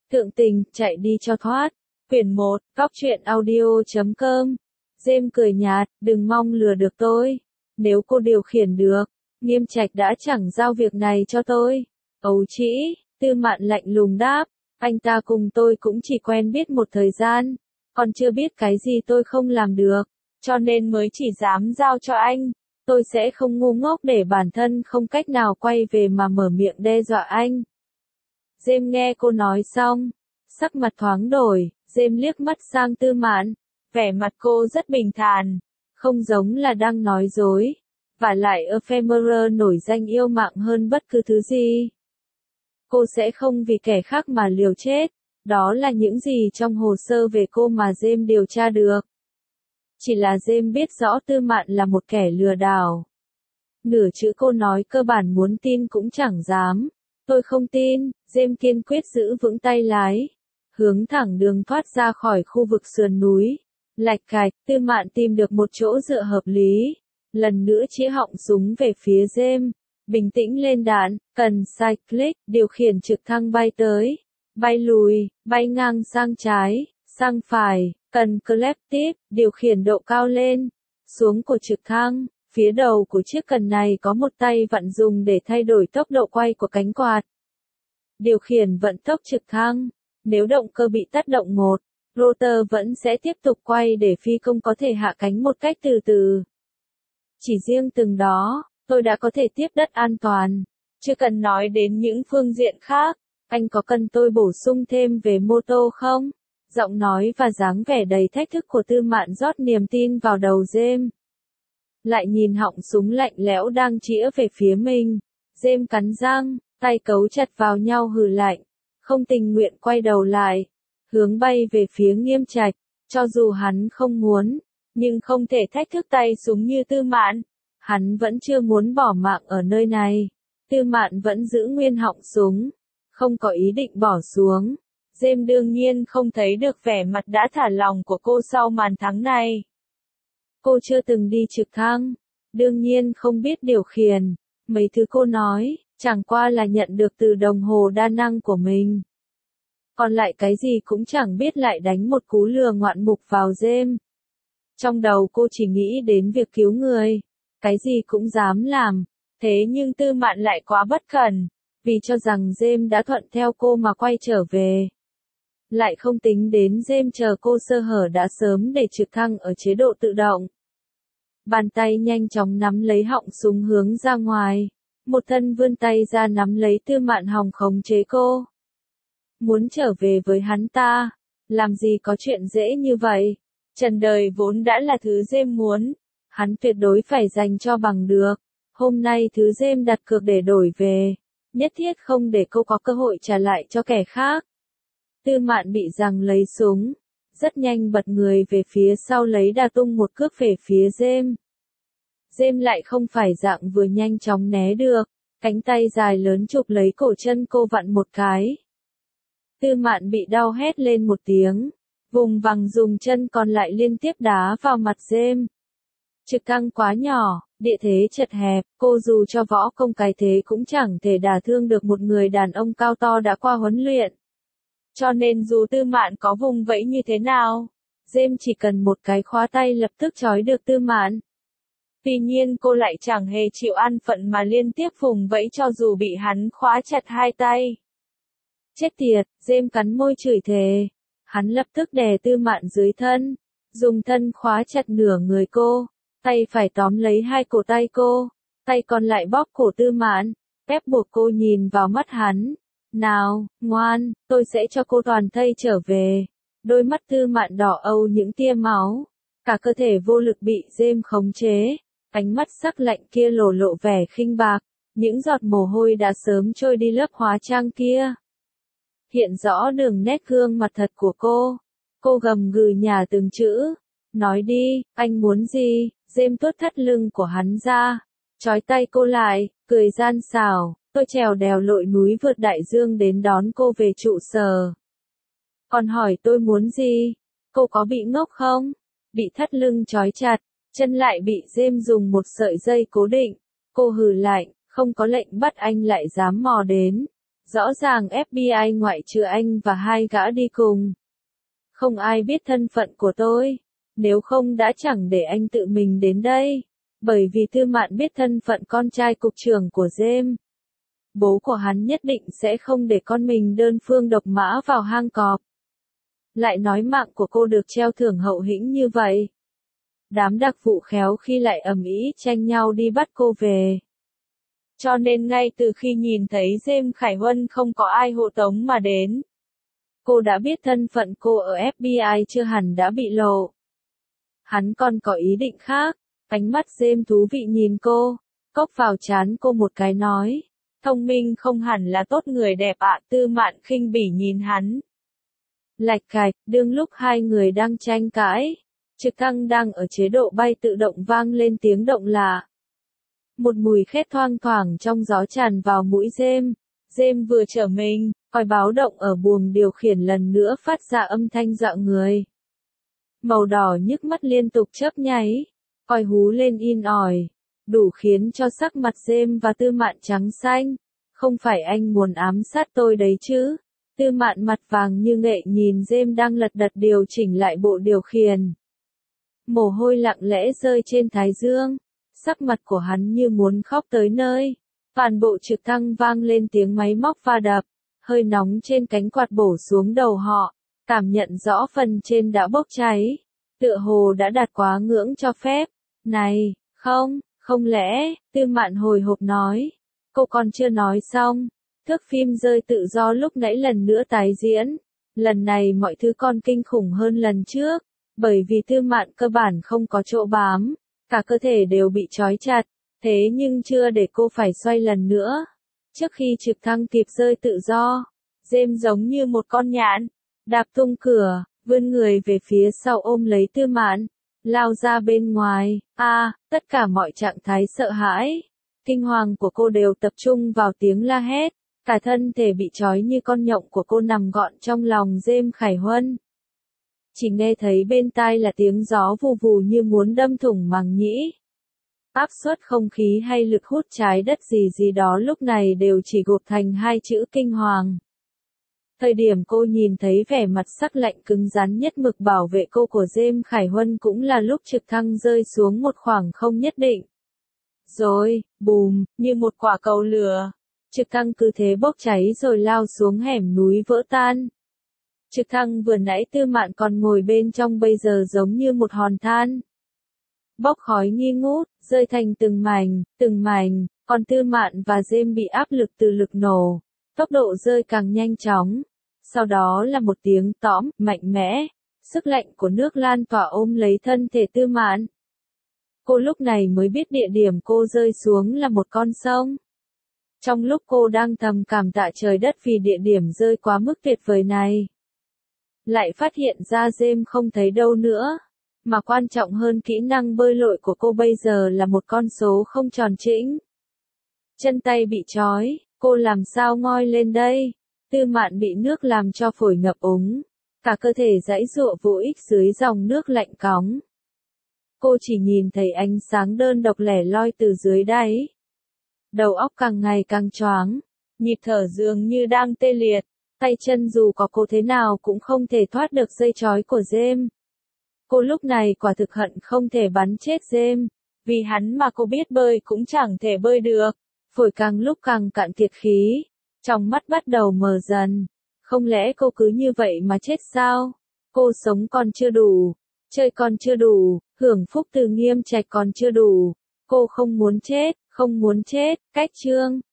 Thượng tình, chạy đi cho thoát. Quyển 1, Cóc truyện audio.com. James cười nhạt, đừng mong lừa được tôi. Nếu cô điều khiển được, Nghiêm Trạch đã chẳng giao việc này cho tôi. Ấu trĩ, Tư Mạn lạnh lùng đáp, anh ta cùng tôi cũng chỉ quen biết một thời gian, còn chưa biết cái gì tôi không làm được, cho nên mới chỉ dám giao cho anh. Tôi sẽ không ngu ngốc để bản thân không cách nào quay về mà mở miệng đe dọa anh. James nghe cô nói xong, sắc mặt thoáng đổi, James liếc mắt sang Tư Mạn, vẻ mặt cô rất bình thản, không giống là đang nói dối, vả lại Ephemerer nổi danh yêu mạng hơn bất cứ thứ gì. Cô sẽ không vì kẻ khác mà liều chết, đó là những gì trong hồ sơ về cô mà James điều tra được. Chỉ là James biết rõ Tư Mạn là một kẻ lừa đảo. Nửa chữ cô nói cơ bản muốn tin cũng chẳng dám. Tôi không tin, James kiên quyết giữ vững tay lái, hướng thẳng đường thoát ra khỏi khu vực sườn núi. Lạch cạch, Tư Mạn tìm được một chỗ dựa hợp lý, lần nữa chĩa họng súng về phía James, bình tĩnh lên đạn, cần sai click, điều khiển trực thăng bay tới, bay lùi, bay ngang sang trái, sang phải, cần clap tiếp, điều khiển độ cao lên, xuống của trực thăng. Phía đầu của chiếc cần này có một tay vặn dùng để thay đổi tốc độ quay của cánh quạt. Điều khiển vận tốc trực thăng. Nếu động cơ bị tác động một, rotor vẫn sẽ tiếp tục quay để phi công có thể hạ cánh một cách từ từ. Chỉ riêng từng đó, tôi đã có thể tiếp đất an toàn. Chưa cần nói đến những phương diện khác. Anh có cần tôi bổ sung thêm về mô tô không? Giọng nói và dáng vẻ đầy thách thức của Tư Mạn rót niềm tin vào đầu James. Lại nhìn họng súng lạnh lẽo đang chĩa về phía mình. James cắn răng, tay cấu chặt vào nhau hừ lạnh, không tình nguyện quay đầu lại, hướng bay về phía Nghiêm Trạch, cho dù hắn không muốn, nhưng không thể thách thức tay súng như Tư Mạn. Hắn vẫn chưa muốn bỏ mạng ở nơi này. Tư Mạn vẫn giữ nguyên họng súng, không có ý định bỏ xuống. James đương nhiên không thấy được vẻ mặt đã thả lòng của cô sau màn thắng này. Cô chưa từng đi trực thăng, đương nhiên không biết điều khiển. Mấy thứ cô nói, chẳng qua là nhận được từ đồng hồ đa năng của mình. Còn lại cái gì cũng chẳng biết, lại đánh một cú lừa ngoạn mục vào James. Trong đầu cô chỉ nghĩ đến việc cứu người, cái gì cũng dám làm. Thế nhưng Tư Mạn lại quá bất cẩn, vì cho rằng James đã thuận theo cô mà quay trở về. Lại không tính đến James chờ cô sơ hở đã sớm để trực thăng ở chế độ tự động. Bàn tay nhanh chóng nắm lấy họng súng hướng ra ngoài. Một thân vươn tay ra nắm lấy Tư Mạn hòng khống chế cô. Muốn trở về với hắn ta, làm gì có chuyện dễ như vậy. Trần đời vốn đã là thứ James muốn, hắn tuyệt đối phải dành cho bằng được. Hôm nay thứ James đặt cược để đổi về, nhất thiết không để cô có cơ hội trả lại cho kẻ khác. Tư Mạn bị giằng lấy súng, rất nhanh bật người về phía sau lấy đà tung một cước về phía James. James lại không phải dạng vừa nhanh chóng né được, cánh tay dài lớn chụp lấy cổ chân cô vặn một cái. Tư Mạn bị đau hét lên một tiếng, vùng vằng dùng chân còn lại liên tiếp đá vào mặt James. Trực thăng quá nhỏ, địa thế chật hẹp, cô dù cho võ công cái thế cũng chẳng thể đả thương được một người đàn ông cao to đã qua huấn luyện. Cho nên dù Tư Mạn có vùng vẫy như thế nào, James chỉ cần một cái khóa tay lập tức trói được Tư Mạn. Tuy nhiên cô lại chẳng hề chịu an phận mà liên tiếp vùng vẫy cho dù bị hắn khóa chặt hai tay. Chết tiệt, James cắn môi chửi thề. Hắn lập tức đè Tư Mạn dưới thân, dùng thân khóa chặt nửa người cô, tay phải tóm lấy hai cổ tay cô, tay còn lại bóp cổ Tư Mạn, ép buộc cô nhìn vào mắt hắn. Nào, ngoan, tôi sẽ cho cô toàn thây trở về. Đôi mắt Tư Mạn đỏ âu những tia máu, cả cơ thể vô lực bị James khống chế, ánh mắt sắc lạnh kia lộ lộ vẻ khinh bạc, những giọt mồ hôi đã sớm trôi đi lớp hóa trang kia. Hiện rõ đường nét gương mặt thật của cô gầm gừ nhả từng chữ, nói đi, anh muốn gì? James tuốt thắt lưng của hắn ra, trói tay cô lại, cười gian xảo. Tôi trèo đèo lội núi vượt đại dương đến đón cô về trụ sở. Còn hỏi tôi muốn gì? Cô có bị ngốc không? Bị thắt lưng trói chặt, chân lại bị James dùng một sợi dây cố định. Cô hừ lạnh, không có lệnh bắt anh lại dám mò đến. Rõ ràng FBI ngoại trừ anh và hai gã đi cùng. Không ai biết thân phận của tôi. Nếu không đã chẳng để anh tự mình đến đây. Bởi vì Tư Mạn biết thân phận con trai cục trưởng của James. Bố của hắn nhất định sẽ không để con mình đơn phương độc mã vào hang cọp. Lại nói mạng của cô được treo thưởng hậu hĩnh như vậy. Đám đặc vụ khéo khi lại ầm ĩ tranh nhau đi bắt cô về. Cho nên ngay từ khi nhìn thấy James Khải Huân không có ai hộ tống mà đến. Cô đã biết thân phận cô ở FBI chưa hẳn đã bị lộ. Hắn còn có ý định khác. Ánh mắt James thú vị nhìn cô. Cốc vào trán cô một cái nói. Thông minh không hẳn là tốt người đẹp ạ. Tư Mạn khinh bỉ nhìn hắn. Lạch cạch, đương lúc hai người đang tranh cãi. Trực thăng đang ở chế độ bay tự động vang lên tiếng động lạ. Một mùi khét thoang thoảng trong gió tràn vào mũi James. James vừa trở mình, còi báo động ở buồng điều khiển lần nữa phát ra âm thanh dọa người. Màu đỏ nhức mắt liên tục chớp nháy, còi hú lên in ỏi, đủ khiến cho sắc mặt James và Tư Mạn trắng xanh. Không phải anh muốn ám sát tôi đấy chứ? Tư Mạn mặt vàng như nghệ nhìn James đang lật đật điều chỉnh lại bộ điều khiển. Mồ hôi lặng lẽ rơi trên thái dương. Sắc mặt của hắn như muốn khóc tới nơi. Toàn bộ trực thăng vang lên tiếng máy móc va đập. Hơi nóng trên cánh quạt bổ xuống đầu họ. Cảm nhận rõ phần trên đã bốc cháy. Tựa hồ đã đạt quá ngưỡng cho phép. Này, không lẽ, Tư Mạn hồi hộp nói. Cô còn chưa nói xong. Thước phim rơi tự do lúc nãy lần nữa tái diễn. Lần này mọi thứ còn kinh khủng hơn lần trước. Bởi vì Tư Mạn cơ bản không có chỗ bám. Cả cơ thể đều bị trói chặt, thế nhưng chưa để cô phải xoay lần nữa. Trước khi trực thăng kịp rơi tự do, James giống như một con nhạn, đạp tung cửa, vươn người về phía sau ôm lấy Tư Mạn, lao ra bên ngoài. Tất cả mọi trạng thái sợ hãi, kinh hoàng của cô đều tập trung vào tiếng la hét, cả thân thể bị trói như con nhộng của cô nằm gọn trong lòng James Khải Huân. Chỉ nghe thấy bên tai là tiếng gió vù vù như muốn đâm thủng màng nhĩ. Áp suất không khí hay lực hút trái đất gì đó lúc này đều chỉ gộp thành hai chữ kinh hoàng. Thời điểm cô nhìn thấy vẻ mặt sắc lạnh cứng rắn nhất mực bảo vệ cô của James Khải Huân cũng là lúc trực thăng rơi xuống một khoảng không nhất định. Rồi, bùm, như một quả cầu lửa. Trực thăng cứ thế bốc cháy rồi lao xuống hẻm núi vỡ tan. Trực thăng vừa nãy Tư Mạn còn ngồi bên trong bây giờ giống như một hòn than. Bốc khói nghi ngút, rơi thành từng mảnh, còn Tư Mạn và James bị áp lực từ lực nổ. Tốc độ rơi càng nhanh chóng. Sau đó là một tiếng tõm, mạnh mẽ. Sức lạnh của nước lan tỏa ôm lấy thân thể Tư Mạn. Cô lúc này mới biết địa điểm cô rơi xuống là một con sông. Trong lúc cô đang thầm cảm tạ trời đất vì địa điểm rơi quá mức tuyệt vời này. Lại phát hiện ra James không thấy đâu nữa. Mà quan trọng hơn kỹ năng bơi lội của cô bây giờ là một con số không tròn chỉnh. Chân tay bị trói, cô làm sao ngoi lên đây? Tư Mạn bị nước làm cho phổi ngập úng. Cả cơ thể giãy giụa vô ích dưới dòng nước lạnh cóng. Cô chỉ nhìn thấy ánh sáng đơn độc lẻ loi từ dưới đáy. Đầu óc càng ngày càng choáng. Nhịp thở dường như đang tê liệt. Tay chân dù có cố thế nào cũng không thể thoát được dây trói của James. Cô lúc này quả thực hận không thể bắn chết James. Vì hắn mà cô biết bơi cũng chẳng thể bơi được. Phổi càng lúc càng cạn kiệt khí. Trong mắt bắt đầu mờ dần. Không lẽ cô cứ như vậy mà chết sao? Cô sống còn chưa đủ. Chơi còn chưa đủ. Hưởng phúc từ Nghiêm Trạch còn chưa đủ. Cô không muốn chết. Cách chương.